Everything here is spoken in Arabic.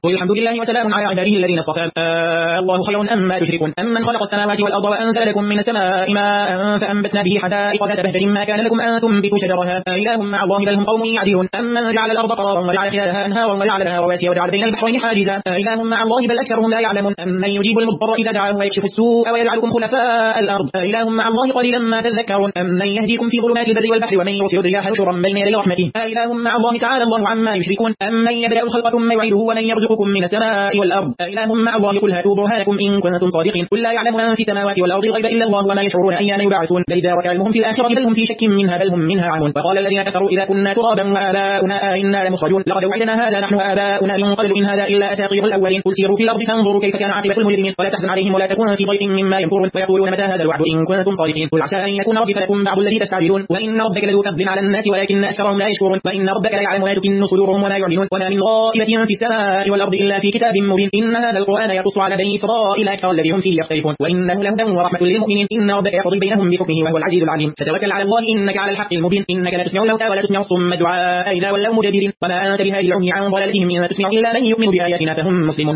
قل الحمد لله وسلام على عباده الذين اصطفى الله خير أما تشركون أمن خلق السماوات والأرض وأنزل لكم من السماء ماء فأنبتنا به حدائق ذات بهجة ما كان لكم أن تنبتوا شجرها إله مع الله بل هم قوم يعدلون أمن جعل الأرض قرارا وجعل خلالها أنهارا وجعل لها رواسي وجعل بين البحرين حاجزا إله مع الله بل أكثرهم لا يعلمون أمن يجيب المضطر إذا دعاه ويكشف السوء ويجعلكم خلفاء الأرض إله مع الله قليلا ما تذكرون أمن يهديكم في ظلمات البر والبحر ومن يرسل الرياح نشرا بين يدي رحمته إله مع الله تعالى الله عما يشركون أمن يبدأ الخلق ثم يعيده ومن يرزقكم من السماء والأرض إله مع الله قل هاتوا برهانكم إن كنتم صادقين قل لا يعلم من في السماوات والأرض الغيب إلا الله وما يشعرون أيان يبعثون بل إذا ركع علمهم في الآخرة بل هم في شك منها بل هم منها عمون وقال الذين كفروا إذا كنا ترابا وآباؤنا إنا لمخرجون لقد وعدنا هذا نحن وآباؤنا من قبل إن هذا إلا أساطير الأولين قل سيروا في الأرض فانظروا كيف كان عاقبة المجرمين ولا تحزن عليهم ولا تكون في ضيق مما يمكرون ويقولون متى هذا الوعد إن كنتم صادقين قل عسى أن يكون ردف لكم بعض الذي تستعجلون وإن ربك لذو فضل على الناس ولكن أكثرهم لا يشكرون وإن ربك لا يعلم ما تكن صدورهم ولا يعلنون وما من غائبة في السماء والأرض إلا في كتاب مبين إن هذا القرآن يقص على بني إسرائيل أكثر الذي هم فيه يختلفون وإنه لهدى ورحمة للمؤمنين إن ربك يقضي بينهم بحكمه وهو العزيز العليم فتوكل على الله إنك على الحق المبين إنك لا تسمع الموتى ولا تسمع الصم الدعاء إذا ولوا مدبرين وما أنت بهادي العمي عن ضلالتهم إن تسمع إلا من يؤمن بآياتنا فهم مسلمون